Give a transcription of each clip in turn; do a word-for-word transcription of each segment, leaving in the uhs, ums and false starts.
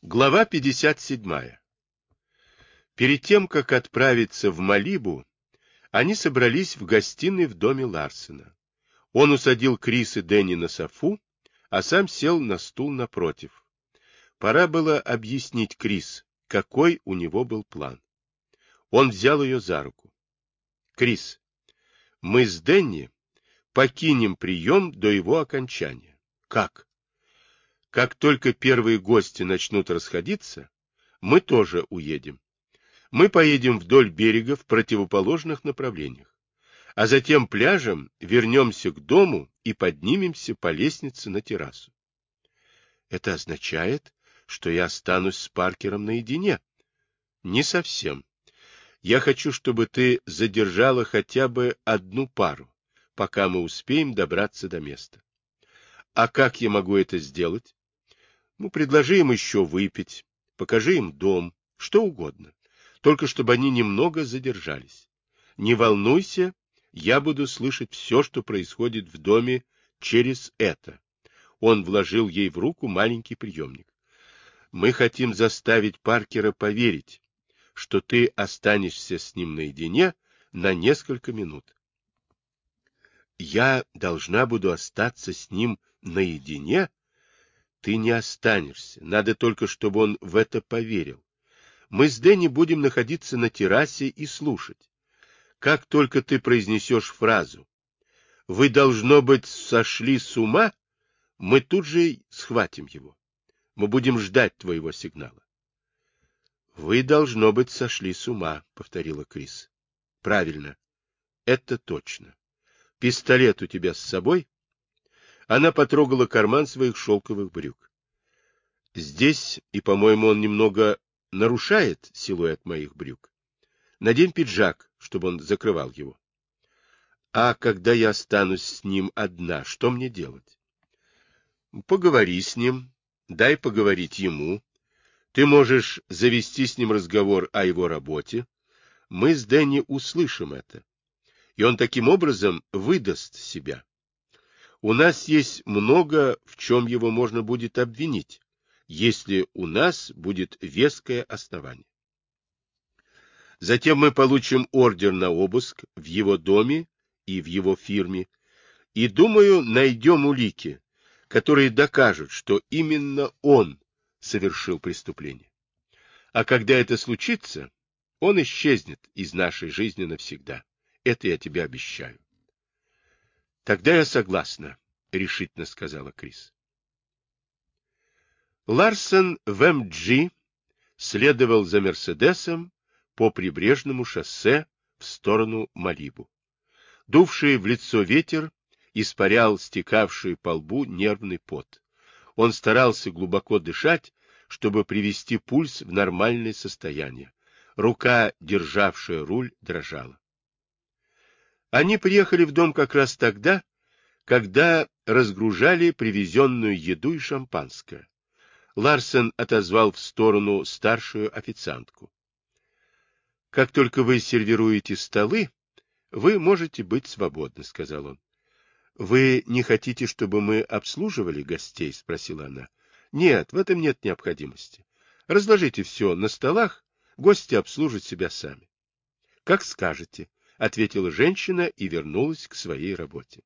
Глава пятьдесят седьмая. Перед тем, как отправиться в Малибу, они собрались в гостиной в доме Ларсена. Он усадил Крис и Дэнни на софу, а сам сел на стул напротив. Пора было объяснить Крис, какой у него был план. Он взял ее за руку. «Крис, мы с Дэнни покинем прием до его окончания». «Как?» «Как только первые гости начнут расходиться, мы тоже уедем. Мы поедем вдоль берега в противоположных направлениях, а затем пляжем вернемся к дому и поднимемся по лестнице на террасу». «Это означает, что я останусь с Паркером наедине?» «Не совсем. Я хочу, чтобы ты задержала хотя бы одну пару, пока мы успеем добраться до места». «А как я могу это сделать?» «Ну, предложи им еще выпить, покажи им дом, что угодно. Только чтобы они немного задержались. Не волнуйся, я буду слышать все, что происходит в доме через это». Он вложил ей в руку маленький приемник. «Мы хотим заставить Паркера поверить, что ты останешься с ним наедине на несколько минут». «Я должна буду остаться с ним наедине?» «Ты не останешься. Надо только, чтобы он в это поверил. Мы с Дэнни будем находиться на террасе и слушать. Как только ты произнесешь фразу «Вы, должно быть, сошли с ума», мы тут же схватим его. Мы будем ждать твоего сигнала. «Вы, должно быть, сошли с ума», — повторила Крис. «Правильно. Это точно. Пистолет у тебя с собой?» Она потрогала карман своих шелковых брюк. «Здесь, и, по-моему, он немного нарушает силуэт моих брюк. Надень пиджак, чтобы он закрывал его». «А когда я останусь с ним одна, что мне делать?» «Поговори с ним, дай поговорить ему. Ты можешь завести с ним разговор о его работе. Мы с Дэнни услышим это, и он таким образом выдаст себя. У нас есть много, в чем его можно будет обвинить, если у нас будет веское основание. Затем мы получим ордер на обыск в его доме и в его фирме, и, думаю, найдем улики, которые докажут, что именно он совершил преступление. А когда это случится, он исчезнет из нашей жизни навсегда. Это я тебе обещаю». «Тогда я согласна», — решительно сказала Крис. Ларсен в эм джи следовал за Мерседесом по прибрежному шоссе в сторону Малибу. Дувший в лицо ветер испарял стекавший по лбу нервный пот. Он старался глубоко дышать, чтобы привести пульс в нормальное состояние. Рука, державшая руль, дрожала. Они приехали в дом как раз тогда, когда разгружали привезенную еду и шампанское. Ларсен отозвал в сторону старшую официантку. «Как только вы сервируете столы, вы можете быть свободны», — сказал он. «Вы не хотите, чтобы мы обслуживали гостей?» — спросила она. «Нет, в этом нет необходимости. Разложите все на столах, гости обслужат себя сами». «Как скажете», — ответила женщина и вернулась к своей работе.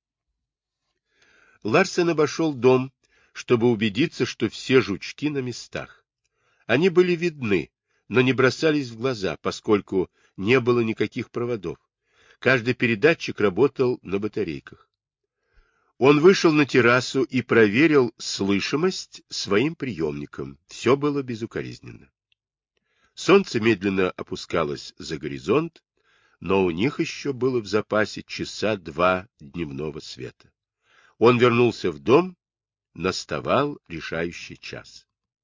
Ларсен обошел дом, чтобы убедиться, что все жучки на местах. Они были видны, но не бросались в глаза, поскольку не было никаких проводов. Каждый передатчик работал на батарейках. Он вышел на террасу и проверил слышимость своим приемником. Все было безукоризненно. Солнце медленно опускалось за горизонт, но у них еще было в запасе часа два дневного света. Он вернулся в дом, наставал решающий час.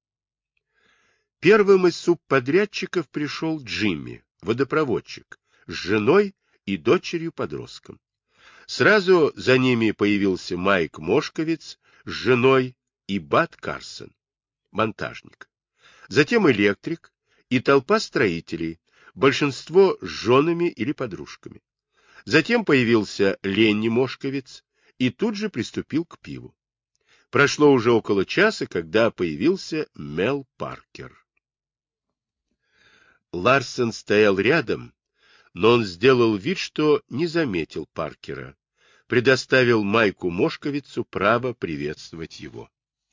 Первым из субподрядчиков пришел Джимми, водопроводчик, с женой и дочерью-подростком. Сразу за ними появился Майк Мошковец с женой и Бат Карсон, монтажник. Затем электрик и толпа строителей, большинство с женами или подружками. Затем появился Ленни Мошковец и тут же приступил к пиву. Прошло уже около часа, когда появился Мел Паркер. Ларсен стоял рядом, но он сделал вид, что не заметил Паркера, предоставил Майку Мошковицу право приветствовать его.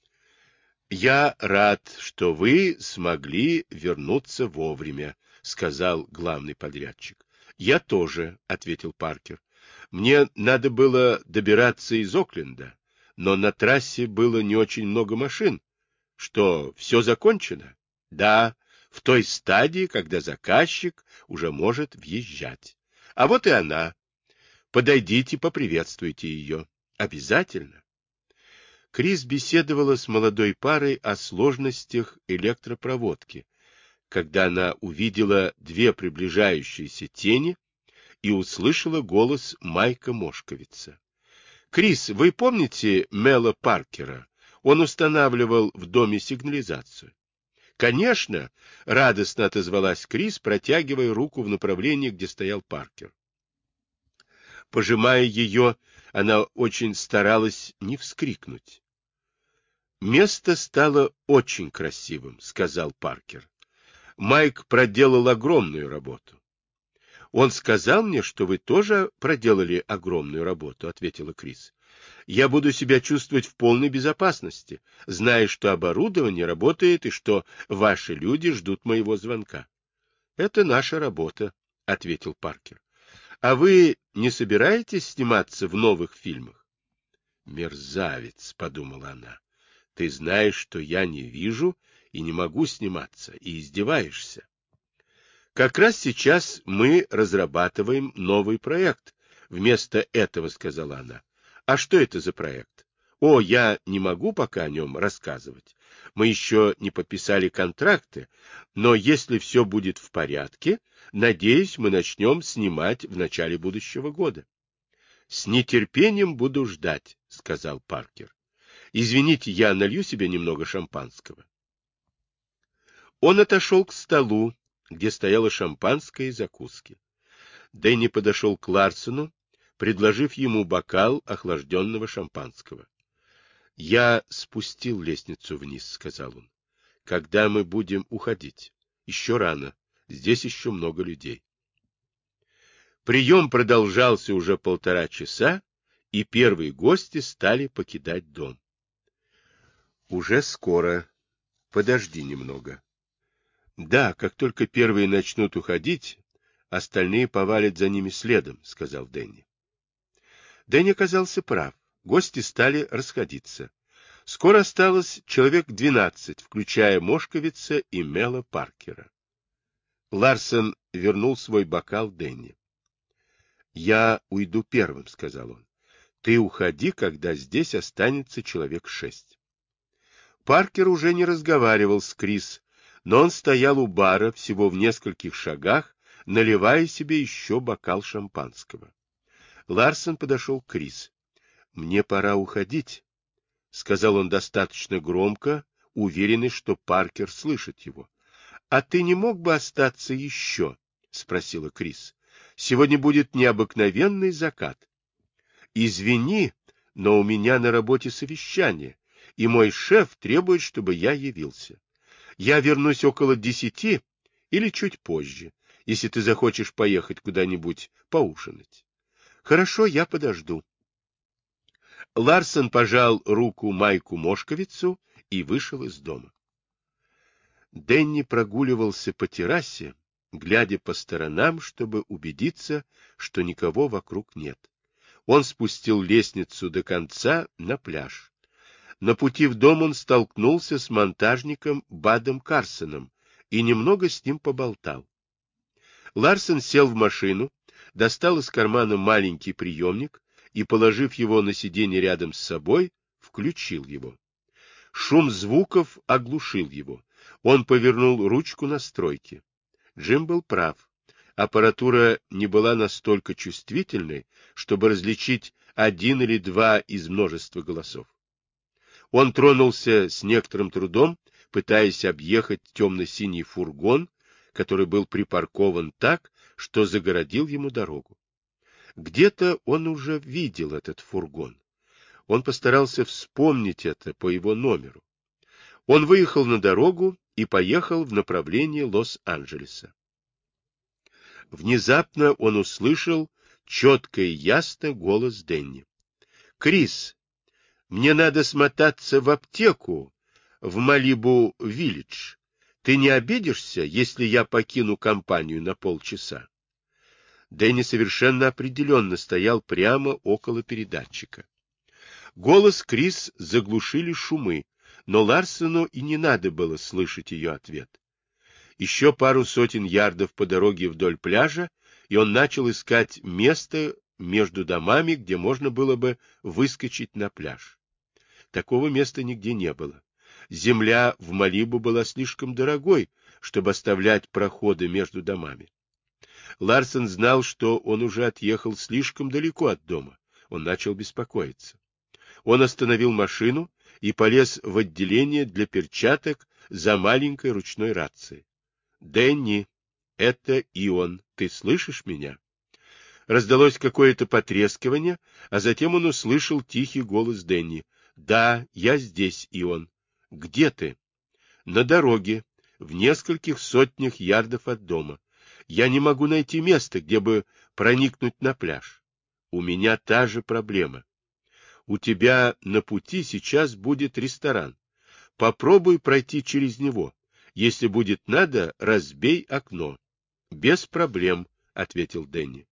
«Я рад, что вы смогли вернуться вовремя», — сказал главный подрядчик. «Я тоже», — ответил Паркер. «Мне надо было добираться из Окленда, но на трассе было не очень много машин. Что, все закончено?» «Да, в той стадии, когда заказчик уже может въезжать. А вот и она. Подойдите, поприветствуйте ее. Обязательно». Крис беседовала с молодой парой о сложностях электропроводки, когда она увидела две приближающиеся тени и услышала голос Майка Мошковица. «Крис, вы помните Мела Паркера? Он устанавливал в доме сигнализацию». «Конечно!» — радостно отозвалась Крис, протягивая руку в направлении, где стоял Паркер. Пожимая ее, она очень старалась не вскрикнуть. «Место стало очень красивым», — сказал Паркер. «Майк проделал огромную работу». «Он сказал мне, что вы тоже проделали огромную работу», — ответила Крис. «Я буду себя чувствовать в полной безопасности, зная, что оборудование работает и что ваши люди ждут моего звонка». «Это наша работа», — ответил Паркер. «А вы не собираетесь сниматься в новых фильмах?» «Мерзавец», — подумала она. «Ты знаешь, что я не вижу и не могу сниматься, и издеваешься». «Как раз сейчас мы разрабатываем новый проект. Вместо этого», — сказала она. «А что это за проект?» «О, я не могу пока о нем рассказывать. Мы еще не подписали контракты, но если все будет в порядке, надеюсь, мы начнем снимать в начале будущего года». «С нетерпением буду ждать», — сказал Паркер. «Извините, я налью себе немного шампанского». Он отошел к столу, где стояло шампанское и закуски. Дэнни подошел к Ларсену, предложив ему бокал охлажденного шампанского. — Я спустил лестницу вниз, — сказал он. — Когда мы будем уходить? Еще рано. Здесь еще много людей. Прием продолжался уже полтора часа, и первые гости стали покидать дом. — Уже скоро. Подожди немного. — Да, как только первые начнут уходить, остальные повалят за ними следом, — сказал Дэнни. Дэнни оказался прав. Гости стали расходиться. Скоро осталось человек двенадцать, включая Мошковица и Мела Паркера. Ларсен вернул свой бокал Дэнни. — Я уйду первым, — сказал он. — Ты уходи, когда здесь останется человек шесть. Паркер уже не разговаривал с Крис, но он стоял у бара всего в нескольких шагах, наливая себе еще бокал шампанского. Ларсен подошел к Крис. — Мне пора уходить, — сказал он достаточно громко, уверенный, что Паркер слышит его. — А ты не мог бы остаться еще? — спросила Крис. — Сегодня будет необыкновенный закат. — Извини, но у меня на работе совещание, и мой шеф требует, чтобы я явился. Я вернусь около десяти или чуть позже, если ты захочешь поехать куда-нибудь поужинать. — Хорошо, я подожду. Ларсен пожал руку Майку Мошковицу и вышел из дома. Дэнни прогуливался по террасе, глядя по сторонам, чтобы убедиться, что никого вокруг нет. Он спустил лестницу до конца на пляж. На пути в дом он столкнулся с монтажником Бадом Карсоном и немного с ним поболтал. Ларсен сел в машину, достал из кармана маленький приемник и, положив его на сиденье рядом с собой, включил его. Шум звуков оглушил его. Он повернул ручку настройки. Джим был прав. Аппаратура не была настолько чувствительной, чтобы различить один или два из множества голосов. Он тронулся с некоторым трудом, пытаясь объехать темно-синий фургон, который был припаркован так, что загородил ему дорогу. Где-то он уже видел этот фургон. Он постарался вспомнить это по его номеру. Он выехал на дорогу и поехал в направлении Лос-Анджелеса. Внезапно он услышал четко и ясно голос Дэнни. «Крис, мне надо смотаться в аптеку в Малибу-Виллидж. Ты не обидишься, если я покину компанию на полчаса?» Дэнни совершенно определенно стоял прямо около передатчика. Голос Крис заглушили шумы, но Ларсену и не надо было слышать ее ответ. Еще пару сотен ярдов по дороге вдоль пляжа, и он начал искать место между домами, где можно было бы выскочить на пляж. Такого места нигде не было. Земля в Малибу была слишком дорогой, чтобы оставлять проходы между домами. Ларсен знал, что он уже отъехал слишком далеко от дома. Он начал беспокоиться. Он остановил машину и полез в отделение для перчаток за маленькой ручной рацией. «Дэнни, это Ион, ты слышишь меня?» Раздалось какое-то потрескивание, а затем он услышал тихий голос Дэнни. «Да, я здесь, Ион. Где ты?» «На дороге, в нескольких сотнях ярдов от дома. Я не могу найти место, где бы проникнуть на пляж. У меня та же проблема. У тебя на пути сейчас будет ресторан. Попробуй пройти через него. Если будет надо, разбей окно». «Без проблем», — ответил Дэнни.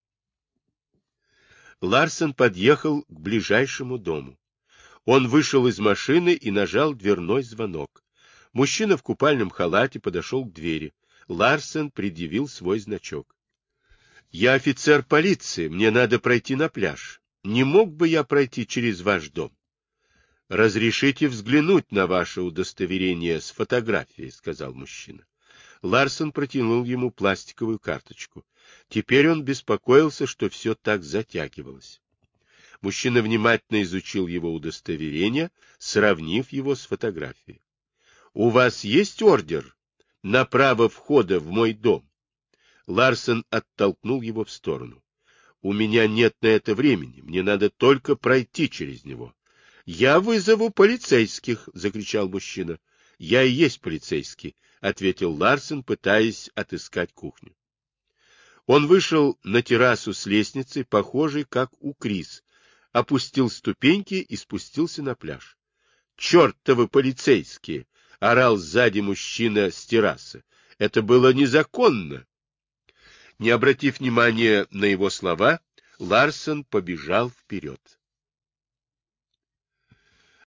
Ларсен подъехал к ближайшему дому. Он вышел из машины и нажал дверной звонок. Мужчина в купальном халате подошел к двери. Ларсен предъявил свой значок. «Я офицер полиции, мне надо пройти на пляж. Не мог бы я пройти через ваш дом?» «Разрешите взглянуть на ваше удостоверение с фотографией», — сказал мужчина. Ларсен протянул ему пластиковую карточку. Теперь он беспокоился, что все так затягивалось. Мужчина внимательно изучил его удостоверение, сравнив его с фотографией. «У вас есть ордер на право входа в мой дом?» Ларсен оттолкнул его в сторону. «У меня нет на это времени, мне надо только пройти через него». «Я вызову полицейских!» — закричал мужчина. «Я и есть полицейский», — ответил Ларсен, пытаясь отыскать кухню. Он вышел на террасу с лестницей, похожей, как у Крис, опустил ступеньки и спустился на пляж. «Чертовы полицейские!» — орал сзади мужчина с террасы. «Это было незаконно!» Не обратив внимания на его слова, Ларсен побежал вперед.